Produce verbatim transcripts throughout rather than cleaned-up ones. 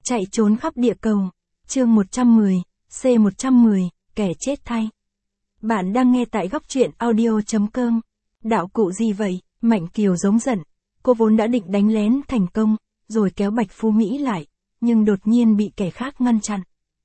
Chạy trốn khắp địa cầu. Chương một trăm mười, C một trăm mười, kẻ chết thay. Bạn đang nghe tại góc truyện audio chấm com. Đạo cụ gì vậy? Mạnh Kiều giống giận. Cô vốn đã định đánh lén thành công, rồi kéo Bạch Phú Mỹ lại, nhưng đột nhiên bị kẻ khác ngăn chặn.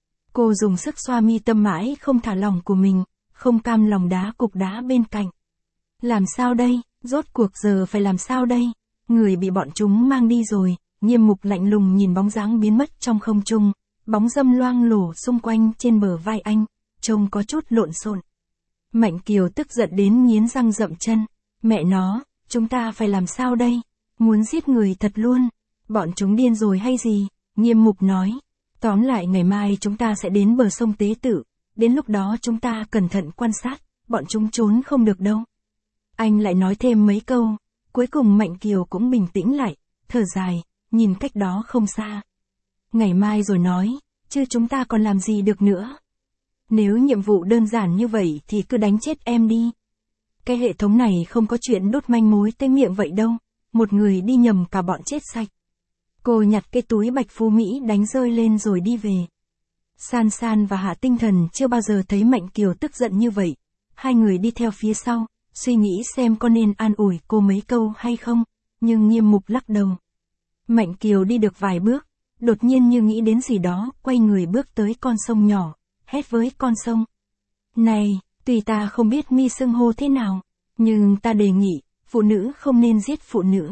Cô dùng sức xoa mi tâm mãi không thả lỏng của mình, không cam lòng đá cục đá bên cạnh. Làm sao đây? Rốt cuộc giờ phải làm sao đây? Người bị bọn chúng mang đi rồi. Nghiêm Mục lạnh lùng nhìn bóng dáng biến mất trong không trung, bóng dâm loang lổ xung quanh trên bờ vai anh, trông có chút lộn xộn. Mạnh Kiều tức giận đến nghiến răng rậm chân. Mẹ nó, chúng ta phải làm sao đây? Muốn giết người thật luôn. Bọn chúng điên rồi hay gì? Nghiêm Mục nói. Tóm lại ngày mai chúng ta sẽ đến bờ sông Tế Tự, đến lúc đó chúng ta cẩn thận quan sát, bọn chúng trốn không được đâu. Anh lại nói thêm mấy câu, cuối cùng Mạnh Kiều cũng bình tĩnh lại, thở dài, nhìn cách đó không xa. Ngày mai rồi nói, chứ chúng ta còn làm gì được nữa. Nếu nhiệm vụ đơn giản như vậy thì cứ đánh chết em đi. Cái hệ thống này không có chuyện đốt manh mối tới miệng vậy đâu, một người đi nhầm cả bọn chết sạch. Cô nhặt cái túi Bạch Phú Mỹ đánh rơi lên rồi đi về. San San và Hạ Tinh Thần chưa bao giờ thấy Mạnh Kiều tức giận như vậy. Hai người đi theo phía sau, suy nghĩ xem có nên an ủi cô mấy câu hay không, nhưng Nghiêm Mục lắc đầu. Mạnh Kiều đi được vài bước, đột nhiên như nghĩ đến gì đó, quay người bước tới con sông nhỏ, hét với con sông. Này, tuy ta không biết mi xưng hô thế nào, nhưng ta đề nghị, phụ nữ không nên giết phụ nữ.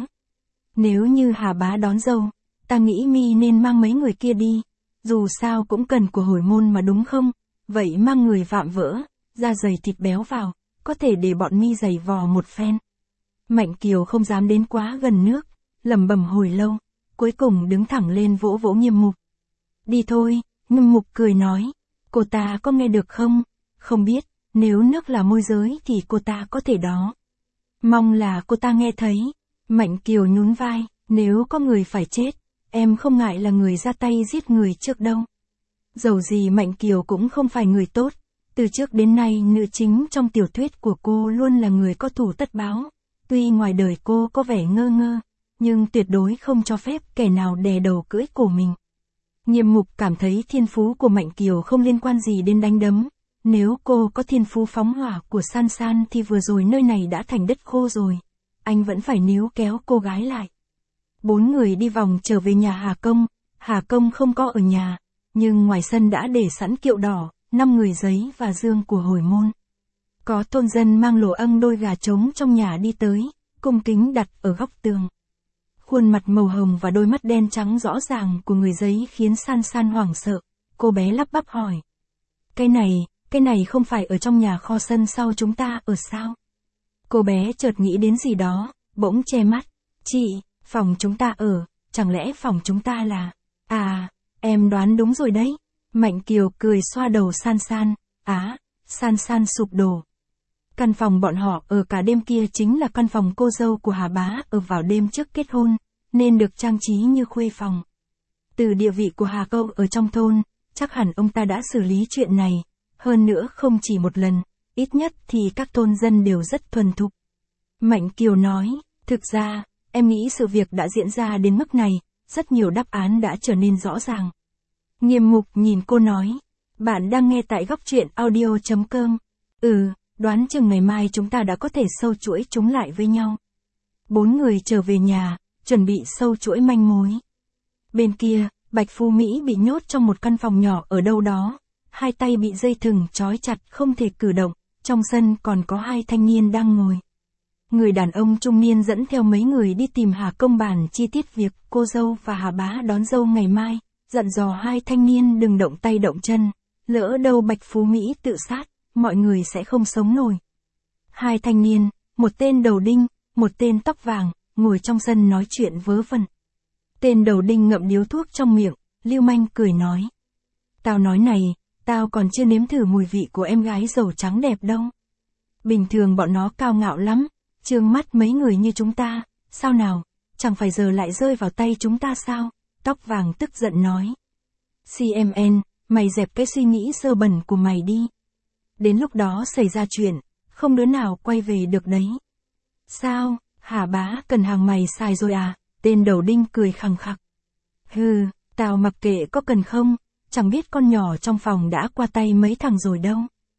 Nếu như Hà Bá đón dâu, ta nghĩ mi nên mang mấy người kia đi, dù sao cũng cần của hồi môn mà đúng không, vậy mang người vạm vỡ, da dày thịt béo vào, có thể để bọn mi giày vò một phen. Mạnh Kiều không dám đến quá gần nước, lẩm bẩm hồi lâu, cuối cùng đứng thẳng lên vỗ vỗ Nghiêm Mục. Đi thôi, Nghiêm Mục cười nói, cô ta có nghe được không? Không biết, nếu nước là môi giới thì cô ta có thể đó. Mong là cô ta nghe thấy. Mạnh Kiều nhún vai, nếu có người phải chết, em không ngại là người ra tay giết người trước đâu. Dầu gì Mạnh Kiều cũng không phải người tốt, từ trước đến nay nữ chính trong tiểu thuyết của cô luôn là người có thù tất báo. Tuy ngoài đời cô có vẻ ngơ ngơ, nhưng tuyệt đối không cho phép kẻ nào đè đầu cưỡi cổ mình. Nghiêm Mục cảm thấy thiên phú của Mạnh Kiều không liên quan gì đến đánh đấm. Nếu cô có thiên phú phóng hỏa của San San thì vừa rồi nơi này đã thành đất khô rồi. Anh vẫn phải níu kéo cô gái lại. Bốn người đi vòng trở về nhà Hà Công. Hà Công không có ở nhà, nhưng ngoài sân đã để sẵn kiệu đỏ, năm người giấy và dương của hồi môn. Có thôn dân mang lổ âng đôi gà trống trong nhà đi tới, cung kính đặt ở góc tường. Khuôn mặt màu hồng và đôi mắt đen trắng rõ ràng của người giấy khiến San San hoảng sợ. Cô bé lắp bắp hỏi. Cái này, cái này không phải ở trong nhà kho sân sau chúng ta ở sao? Cô bé chợt nghĩ đến gì đó, bỗng che mắt. Chị, phòng chúng ta ở, chẳng lẽ phòng chúng ta là... À, em đoán đúng rồi đấy. Mạnh Kiều cười xoa đầu San San. Á, San San sụp đổ. Căn phòng bọn họ ở cả đêm kia chính là căn phòng cô dâu của Hà Bá ở vào đêm trước kết hôn, nên được trang trí như khuê phòng. Từ địa vị của Hà Câu ở trong thôn, chắc hẳn ông ta đã xử lý chuyện này, hơn nữa không chỉ một lần, ít nhất thì các thôn dân đều rất thuần thục. Mạnh Kiều nói, thực ra, em nghĩ sự việc đã diễn ra đến mức này, rất nhiều đáp án đã trở nên rõ ràng. Nghiêm Mục nhìn cô nói, bạn đang nghe tại góc truyện audio chấm com. Ừ, đoán chừng ngày mai chúng ta đã có thể sâu chuỗi chúng lại với nhau. Bốn người trở về nhà, chuẩn bị sâu chuỗi manh mối. Bên kia, Bạch Phú Mỹ bị nhốt trong một căn phòng nhỏ ở đâu đó, hai tay bị dây thừng trói chặt không thể cử động, trong sân còn có hai thanh niên đang ngồi. Người đàn ông trung niên dẫn theo mấy người đi tìm Hà Công bàn chi tiết việc cô dâu và Hà Bá đón dâu ngày mai, dặn dò hai thanh niên đừng động tay động chân, lỡ đâu Bạch Phú Mỹ tự sát, mọi người sẽ không sống nổi. Hai thanh niên, một tên đầu đinh, một tên tóc vàng, ngồi trong sân nói chuyện vớ vẩn. Tên đầu đinh ngậm điếu thuốc trong miệng, lưu manh cười nói. Tao nói này, tao còn chưa nếm thử mùi vị của em gái dầu trắng đẹp đâu. Bình thường bọn nó cao ngạo lắm, trương mắt mấy người như chúng ta, sao nào, chẳng phải giờ lại rơi vào tay chúng ta sao? Tóc vàng tức giận nói. xê em en, mày dẹp cái suy nghĩ sơ bẩn của mày đi. Đến lúc đó xảy ra chuyện, không đứa nào quay về được đấy. Sao, Hà Bá cần hàng mày xài rồi à? Tên đầu đinh cười khằng khặc. Hừ, Tao mặc kệ có cần không, chẳng biết con nhỏ trong phòng đã qua tay mấy thằng rồi đâu.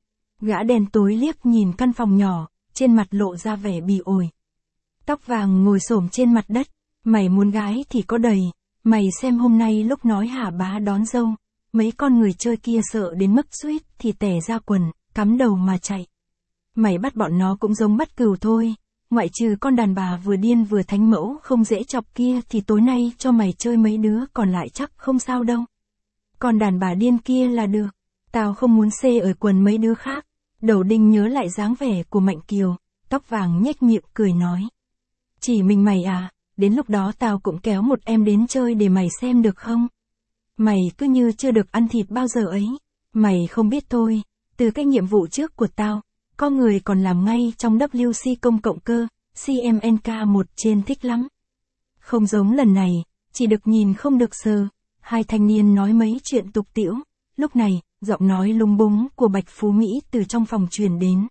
Gã đen tối liếc nhìn căn phòng nhỏ, trên mặt lộ ra vẻ bỉ ổi. Tóc vàng ngồi xổm trên mặt đất, mày muốn gái thì có đầy, mày xem hôm nay lúc nói Hà Bá đón dâu, mấy con người chơi kia sợ đến mức suýt thì tè ra quần, cắm đầu mà chạy. Mày bắt bọn nó cũng giống bắt cừu thôi, ngoại trừ con đàn bà vừa điên vừa thánh mẫu không dễ chọc kia thì tối nay cho mày chơi mấy đứa còn lại chắc không sao đâu. Còn đàn bà điên kia là được, tao không muốn xê ở quần mấy đứa khác. Đầu đinh nhớ lại dáng vẻ của Mạnh Kiều, tóc vàng nhếch miệng cười nói. Chỉ mình mày à, đến lúc đó tao cũng kéo một em đến chơi để mày xem được không? Mày cứ như chưa được ăn thịt bao giờ ấy. Mày không biết thôi, từ cái nhiệm vụ trước của tao, có người còn làm ngay trong W C công cộng cơ, C M N K một trên thích lắm. Không giống lần này, chỉ được nhìn không được sờ, hai thanh niên nói mấy chuyện tục tĩu, lúc này, giọng nói lung búng của Bạch Phú Mỹ từ trong phòng truyền đến.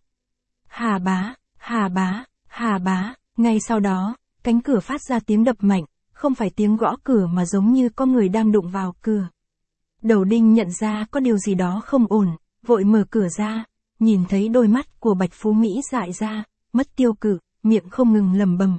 Hà Bá, Hà Bá, Hà Bá, ngay sau đó, cánh cửa phát ra tiếng đập mạnh, không phải tiếng gõ cửa mà giống như có người đang đụng vào cửa. Đầu đinh nhận ra có điều gì đó không ổn, vội mở cửa ra, nhìn thấy đôi mắt của Bạch Phú Mỹ dại ra, mất tiêu cự, miệng không ngừng lẩm bẩm.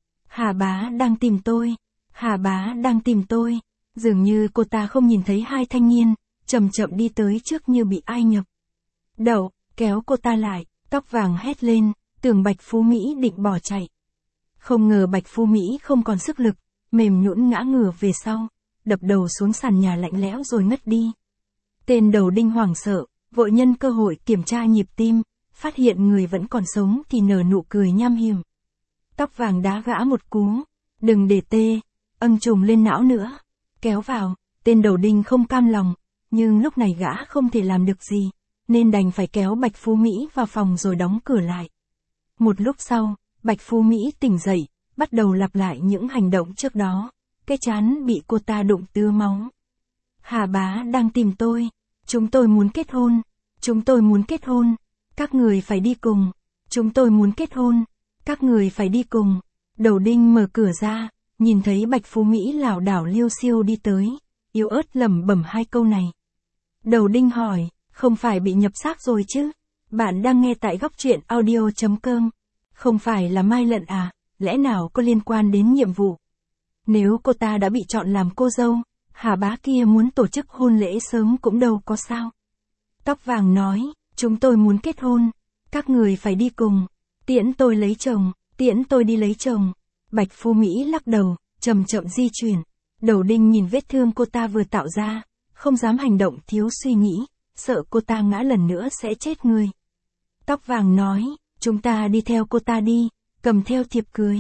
Hà Bá đang tìm tôi, Hà Bá đang tìm tôi, dường như cô ta không nhìn thấy hai thanh niên, chậm chậm đi tới trước như bị ai nhập. Đậu, kéo cô ta lại, tóc vàng hét lên, tưởng Bạch Phú Mỹ định bỏ chạy. Không ngờ Bạch Phú Mỹ không còn sức lực, mềm nhũn ngã ngửa về sau, đập đầu xuống sàn nhà lạnh lẽo rồi ngất đi. Tên đầu đinh hoảng sợ, vội nhân cơ hội kiểm tra nhịp tim, phát hiện người vẫn còn sống thì nở nụ cười nham hiểm. Tóc vàng đá gã một cú, đừng để tê, âng trùm lên não nữa, kéo vào, tên đầu đinh không cam lòng, nhưng lúc này gã không thể làm được gì, nên đành phải kéo Bạch Phú Mỹ vào phòng rồi đóng cửa lại. Một lúc sau, Bạch Phú Mỹ tỉnh dậy, bắt đầu lặp lại những hành động trước đó, cái trán bị cô ta đụng tưa máu. Hà Bá đang tìm tôi, chúng tôi muốn kết hôn, chúng tôi muốn kết hôn, các người phải đi cùng, chúng tôi muốn kết hôn, các người phải đi cùng. Đầu đinh mở cửa ra, nhìn thấy Bạch Phú Mỹ lảo đảo liêu xiêu đi tới, yếu ớt lẩm bẩm hai câu này. Đầu đinh hỏi, không phải bị nhập xác rồi chứ? Bạn đang nghe tại góc truyện audio chấm com. Không phải là Mai Lận à, lẽ nào có liên quan đến nhiệm vụ? Nếu cô ta đã bị chọn làm cô dâu, Hà Bá kia muốn tổ chức hôn lễ sớm cũng đâu có sao. Tóc vàng nói, chúng tôi muốn kết hôn, các người phải đi cùng, tiễn tôi lấy chồng, tiễn tôi đi lấy chồng. Bạch Phú Mỹ lắc đầu, chậm chậm di chuyển. Đầu đinh nhìn vết thương cô ta vừa tạo ra, không dám hành động thiếu suy nghĩ, sợ cô ta ngã lần nữa sẽ chết người. Tóc vàng nói, chúng ta đi theo cô ta đi, cầm theo thiệp cưới.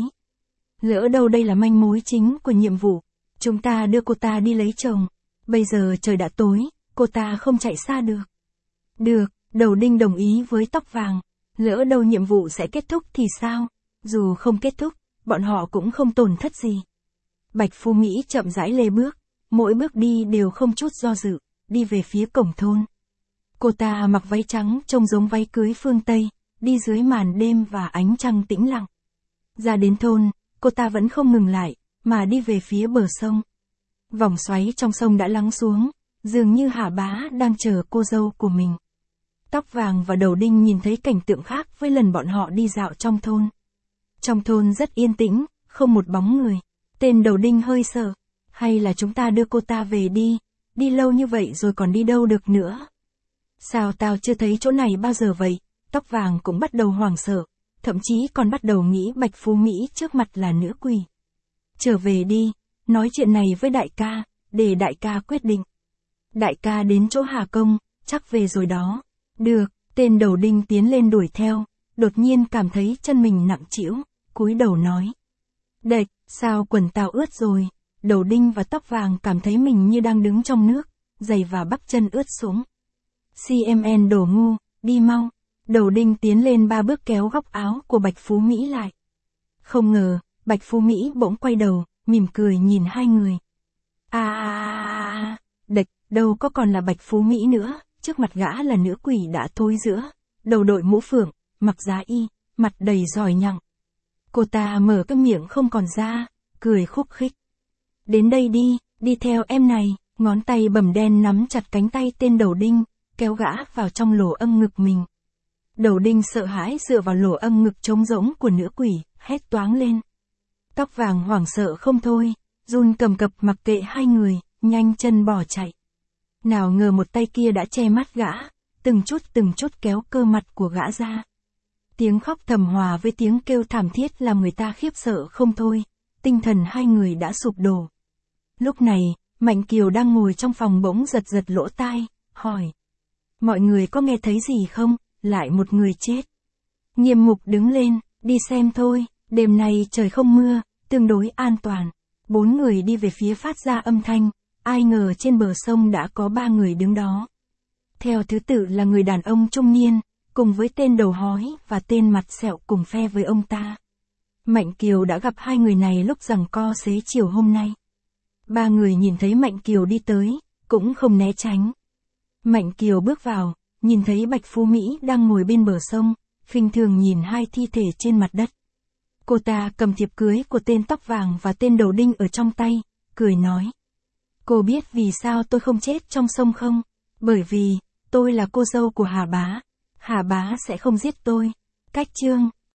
Lỡ đâu đây là manh mối chính của nhiệm vụ, chúng ta đưa cô ta đi lấy chồng. Bây giờ trời đã tối, cô ta không chạy xa được. Được, đầu đinh đồng ý với tóc vàng. Lỡ đâu nhiệm vụ sẽ kết thúc thì sao? Dù không kết thúc, bọn họ cũng không tổn thất gì. Bạch Phú Mỹ chậm rãi lê bước, mỗi bước đi đều không chút do dự, đi về phía cổng thôn. Cô ta mặc váy trắng trông giống váy cưới phương Tây, đi dưới màn đêm và ánh trăng tĩnh lặng. Ra đến thôn, cô ta vẫn không ngừng lại, mà đi về phía bờ sông. Vòng xoáy trong sông đã lắng xuống, dường như Hà Bá đang chờ cô dâu của mình. Tóc vàng và đầu đinh nhìn thấy cảnh tượng khác với lần bọn họ đi dạo trong thôn. Trong thôn rất yên tĩnh, không một bóng người. Tên đầu đinh hơi sợ. Hay là chúng ta đưa cô ta về đi, đi lâu như vậy rồi còn đi đâu được nữa. Sao tao chưa thấy chỗ này bao giờ vậy? Tóc vàng cũng bắt đầu hoảng sợ, thậm chí còn bắt đầu nghĩ Bạch Phú Mỹ trước mặt là nữ quỷ. Trở về đi, nói chuyện này với đại ca, để đại ca quyết định. Đại ca đến chỗ Hà Công, chắc về rồi đó. Được, tên đầu đinh tiến lên đuổi theo, đột nhiên cảm thấy chân mình nặng trĩu, cúi đầu nói. Đệch, sao quần tao ướt rồi? Đầu đinh và tóc vàng cảm thấy mình như đang đứng trong nước, giày và bắp chân ướt sũng. xê em en đồ ngu, đi mau. Đầu đinh tiến lên ba bước kéo góc áo của Bạch Phú Mỹ lại. Không ngờ, Bạch Phú Mỹ bỗng quay đầu, mỉm cười nhìn hai người. À à à, đệch, đâu có còn là Bạch Phú Mỹ nữa, trước mặt gã là nữ quỷ đã thối rữa, đầu đội mũ phượng, mặc giá y, mặt đầy giỏi nhặng. Cô ta mở cái miệng không còn ra, cười khúc khích. Đến đây đi, Đi theo em này, ngón tay bầm đen nắm chặt cánh tay tên đầu đinh, kéo gã vào trong lỗ âm ngực mình. Đầu đinh sợ hãi dựa vào lỗ âm ngực trống rỗng của nữ quỷ, hét toáng lên. Tóc vàng hoảng sợ không thôi, run cầm cập mặc kệ hai người, nhanh chân bỏ chạy. Nào ngờ một tay kia đã che mắt gã, từng chút từng chút kéo cơ mặt của gã ra. Tiếng khóc thầm hòa với tiếng kêu thảm thiết làm người ta khiếp sợ không thôi, tinh thần hai người đã sụp đổ. Lúc này, Mạnh Kiều đang ngồi trong phòng bỗng giật giật lỗ tai, hỏi. Mọi người có nghe thấy gì không? Lại một người chết. Nghiêm Mục đứng lên, đi xem thôi, đêm nay trời không mưa, tương đối an toàn. Bốn người đi về phía phát ra âm thanh, ai ngờ trên bờ sông đã có ba người đứng đó. Theo thứ tự là người đàn ông trung niên, cùng với tên đầu hói và tên mặt sẹo cùng phe với ông ta. Mạnh Kiều đã gặp hai người này lúc giằng co xế chiều hôm nay. Ba người nhìn thấy Mạnh Kiều đi tới, cũng không né tránh. Mạnh Kiều bước vào, nhìn thấy Bạch Phú Mỹ đang ngồi bên bờ sông, khinh thường nhìn hai thi thể trên mặt đất. Cô ta cầm thiệp cưới của tên tóc vàng và tên đầu đinh ở trong tay, cười nói. Cô biết vì sao tôi không chết trong sông không? Bởi vì, tôi là cô dâu của Hà Bá. Hà Bá sẽ không giết tôi. Cách chương